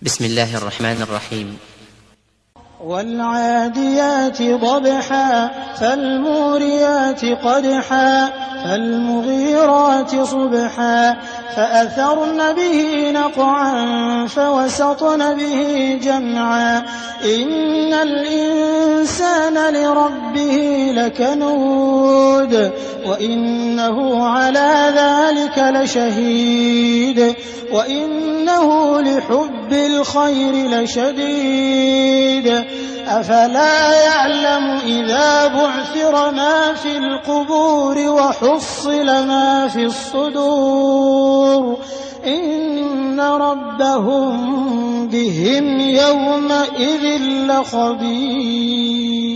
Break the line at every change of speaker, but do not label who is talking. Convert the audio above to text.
بسم الله الرحمن الرحيم.
والعاديات ضبحا فالموريات قدحا فالمغيرات صبحا فأثرن به نقعا فوسطن به جمعا إن الإنسان لربه لكنود وإنه على ذلك لشهيد وإنه لحب الخير لشديد أفلا يعلم إذا بعثر ما في القبور وحصل ما في الصدور إن ربهم بهم يومئذ لخبير.